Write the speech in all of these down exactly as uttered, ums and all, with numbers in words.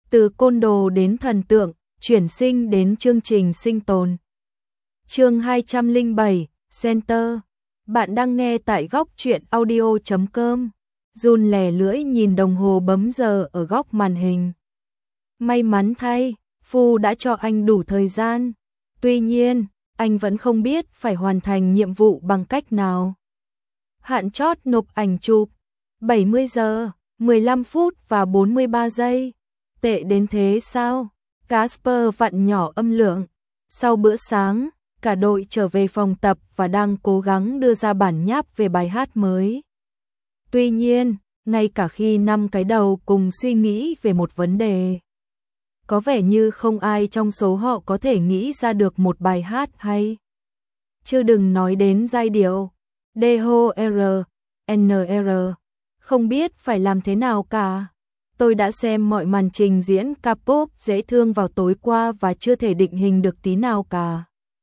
Từ côn đồ đến thần tượng, chuyển sinh đến chương trình sinh tồn. Chương hai trăm lẻ bảy, Center. Bạn đang nghe tại góc truyện audio chấm com. Jun lè lưỡi nhìn đồng hồ bấm giờ ở góc màn hình. May mắn thay, Phu đã cho anh đủ thời gian. Tuy nhiên, anh vẫn không biết phải hoàn thành nhiệm vụ bằng cách nào. Hạn chót nộp ảnh chụp bảy mươi giờ, mười lăm phút và bốn mươi ba giây. Tệ đến thế sao? Casper vặn nhỏ âm lượng. Sau bữa sáng, cả đội trở về phòng tập và đang cố gắng đưa ra bản nháp về bài hát mới. Tuy nhiên, ngay cả khi năm cái đầu cùng suy nghĩ về một vấn đề, có vẻ như không ai trong số họ có thể nghĩ ra được một bài hát hay. Chứ đừng nói đến giai điệu. D H R, N R. Không biết phải làm thế nào cả. Tôi đã xem mọi màn trình diễn K-pop dễ thương vào tối qua và chưa thể định hình được tí nào cả.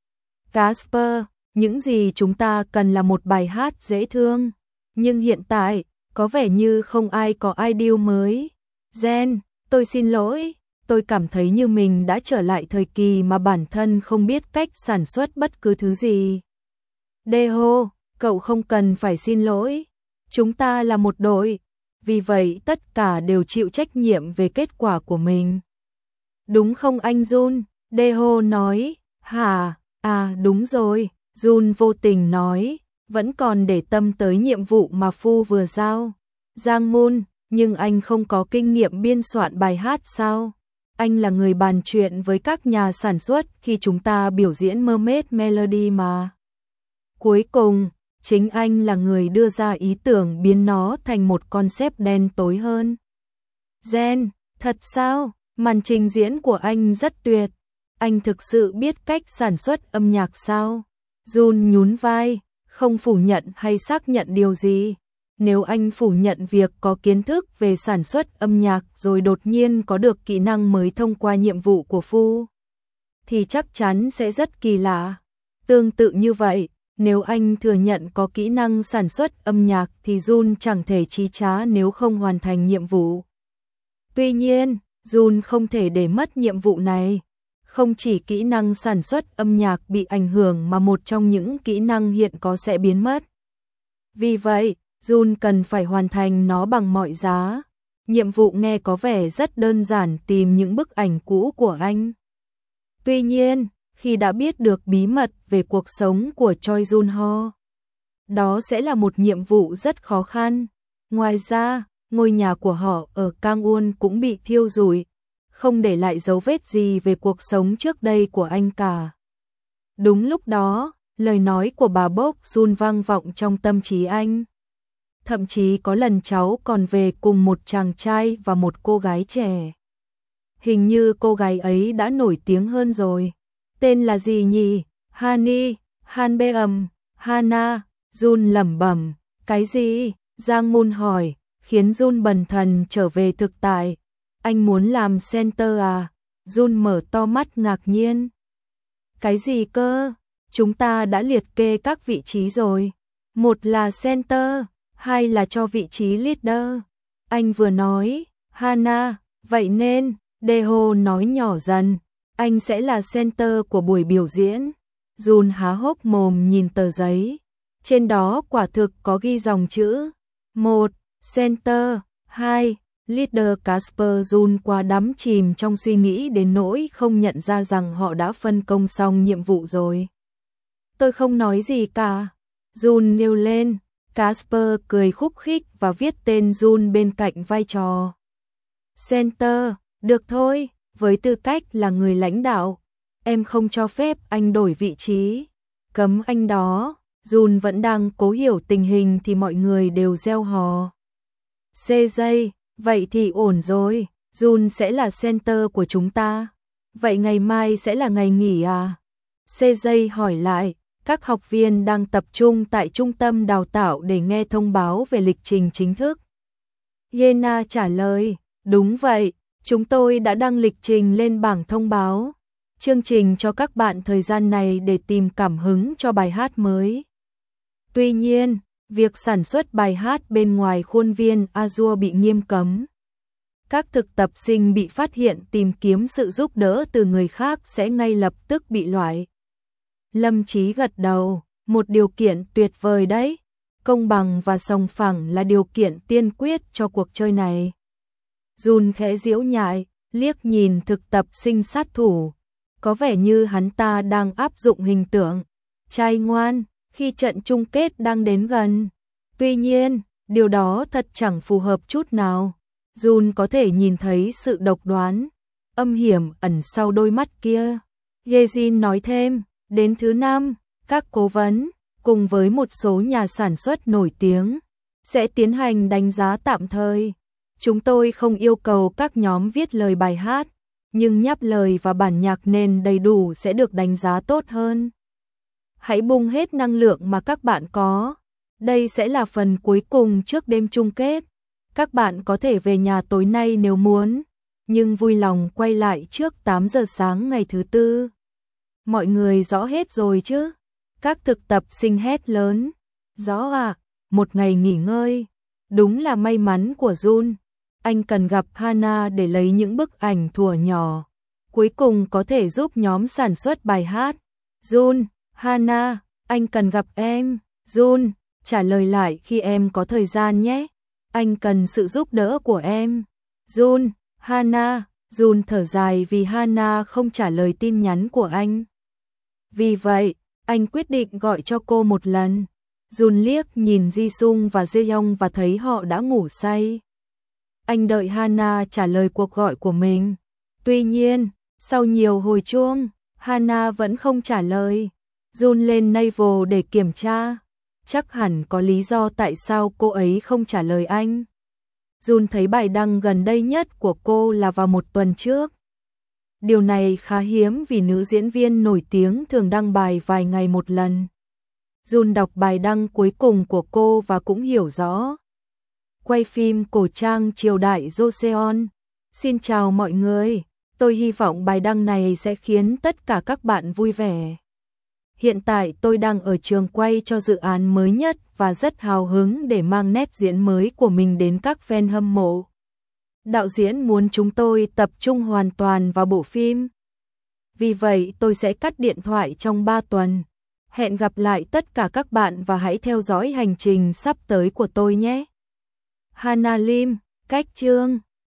Casper, những gì chúng ta cần là một bài hát dễ thương. Nhưng hiện tại, có vẻ như không ai có idea mới. Jen, tôi xin lỗi. Tôi cảm thấy như mình đã trở lại thời kỳ mà bản thân không biết cách sản xuất bất cứ thứ gì. Deho, cậu không cần phải xin lỗi. Chúng ta là một đội. Vì vậy tất cả đều chịu trách nhiệm về kết quả của mình. Đúng không anh Jun? Deho nói. Hả? À đúng rồi. Jun vô tình nói. Vẫn còn để tâm tới nhiệm vụ mà Phu vừa giao. Giang Moon, nhưng anh không có kinh nghiệm biên soạn bài hát sao? Anh là người bàn chuyện với các nhà sản xuất khi chúng ta biểu diễn Mermaid Melody mà. Cuối cùng, chính anh là người đưa ra ý tưởng biến nó thành một concept đen tối hơn. Jen, thật sao? Màn trình diễn của anh rất tuyệt. Anh thực sự biết cách sản xuất âm nhạc sao? Jun nhún vai, không phủ nhận hay xác nhận điều gì. Nếu anh phủ nhận việc có kiến thức về sản xuất âm nhạc rồi đột nhiên có được kỹ năng mới thông qua nhiệm vụ của Phu, thì chắc chắn sẽ rất kỳ lạ. Tương tự như vậy, nếu anh thừa nhận có kỹ năng sản xuất âm nhạc thì Jun chẳng thể chí trá nếu không hoàn thành nhiệm vụ. Tuy nhiên, Jun không thể để mất nhiệm vụ này. Không chỉ kỹ năng sản xuất âm nhạc bị ảnh hưởng mà một trong những kỹ năng hiện có sẽ biến mất. Vì vậy, Jun cần phải hoàn thành nó bằng mọi giá. Nhiệm vụ nghe có vẻ rất đơn giản, tìm những bức ảnh cũ của anh. Tuy nhiên, khi đã biết được bí mật về cuộc sống của Choi Jun Ho, đó sẽ là một nhiệm vụ rất khó khăn. Ngoài ra, ngôi nhà của họ ở Kangwon cũng bị thiêu rụi, không để lại dấu vết gì về cuộc sống trước đây của anh cả. Đúng lúc đó, lời nói của bà Bok Jun vang vọng trong tâm trí anh. Thậm chí có lần cháu còn về cùng một chàng trai và một cô gái trẻ. Hình như cô gái ấy đã nổi tiếng hơn rồi. Tên là gì nhỉ? Hani, Hanbeum, Hana. Jun lẩm bẩm. Cái gì? Giang Moon hỏi, khiến Jun bần thần trở về thực tại. Anh muốn làm center à? Jun mở to mắt ngạc nhiên. Cái gì cơ? Chúng ta đã liệt kê các vị trí rồi. Một là center, hai là cho vị trí leader. Anh vừa nói, Hana, vậy nên, Deho nói nhỏ dần, anh sẽ là center của buổi biểu diễn. Jun há hốc mồm nhìn tờ giấy. Trên đó quả thực có ghi dòng chữ. Một, center, hai, leader. Casper Jun qua đắm chìm trong suy nghĩ đến nỗi không nhận ra rằng họ đã phân công xong nhiệm vụ rồi. Tôi không nói gì cả. Jun nêu lên. Casper cười khúc khích và viết tên Jun bên cạnh vai trò center. Được thôi, với tư cách là người lãnh đạo, em không cho phép anh đổi vị trí. Cấm anh đó. Jun vẫn đang cố hiểu tình hình thì mọi người đều reo hò. C J, vậy thì ổn rồi. Jun sẽ là center của chúng ta. Vậy ngày mai sẽ là ngày nghỉ à? C J hỏi lại. Các học viên đang tập trung tại trung tâm đào tạo để nghe thông báo về lịch trình chính thức. Yena trả lời, đúng vậy, chúng tôi đã đăng lịch trình lên bảng thông báo. Chương trình cho các bạn thời gian này để tìm cảm hứng cho bài hát mới. Tuy nhiên, việc sản xuất bài hát bên ngoài khuôn viên Azure bị nghiêm cấm. Các thực tập sinh bị phát hiện tìm kiếm sự giúp đỡ từ người khác sẽ ngay lập tức bị loại. Lâm Chí gật đầu, một điều kiện tuyệt vời đấy. Công bằng và sòng phẳng là điều kiện tiên quyết cho cuộc chơi này. Jun khẽ giễu nhại, liếc nhìn thực tập sinh sát thủ. Có vẻ như hắn ta đang áp dụng hình tượng trai ngoan khi trận chung kết đang đến gần. Tuy nhiên, điều đó thật chẳng phù hợp chút nào. Jun có thể nhìn thấy sự độc đoán, âm hiểm ẩn sau đôi mắt kia. Yejin nói thêm, đến thứ năm, các cố vấn, cùng với một số nhà sản xuất nổi tiếng, sẽ tiến hành đánh giá tạm thời. Chúng tôi không yêu cầu các nhóm viết lời bài hát, nhưng nháp lời và bản nhạc nền đầy đủ sẽ được đánh giá tốt hơn. Hãy bung hết năng lượng mà các bạn có. Đây sẽ là phần cuối cùng trước đêm chung kết. Các bạn có thể về nhà tối nay nếu muốn, nhưng vui lòng quay lại trước tám giờ sáng ngày thứ tư. Mọi người rõ hết rồi chứ? Các thực tập sinh hét lớn. Rõ à, một ngày nghỉ ngơi. Đúng là may mắn của Jun. Anh cần gặp Hana để lấy những bức ảnh thuở nhỏ. Cuối cùng có thể giúp nhóm sản xuất bài hát. Jun, Hana, anh cần gặp em. Jun, trả lời lại khi em có thời gian nhé. Anh cần sự giúp đỡ của em. Jun, Hana, Jun thở dài vì Hana không trả lời tin nhắn của anh. Vì vậy, anh quyết định gọi cho cô một lần. Jun liếc nhìn Jisung và Jaeyoung và thấy họ đã ngủ say. Anh đợi Hana trả lời cuộc gọi của mình. Tuy nhiên, sau nhiều hồi chuông, Hana vẫn không trả lời. Jun lên Naver để kiểm tra. Chắc hẳn có lý do tại sao cô ấy không trả lời anh. Jun thấy bài đăng gần đây nhất của cô là vào một tuần trước. Điều này khá hiếm vì nữ diễn viên nổi tiếng thường đăng bài vài ngày một lần. Jun đọc bài đăng cuối cùng của cô và cũng hiểu rõ. Quay phim cổ trang triều đại Joseon. Xin chào mọi người, tôi hy vọng bài đăng này sẽ khiến tất cả các bạn vui vẻ. Hiện tại tôi đang ở trường quay cho dự án mới nhất và rất hào hứng để mang nét diễn mới của mình đến các fan hâm mộ. Đạo diễn muốn chúng tôi tập trung hoàn toàn vào bộ phim. Vì vậy tôi sẽ cắt điện thoại trong ba tuần. Hẹn gặp lại tất cả các bạn và hãy theo dõi hành trình sắp tới của tôi nhé. Hana Lim, cách chương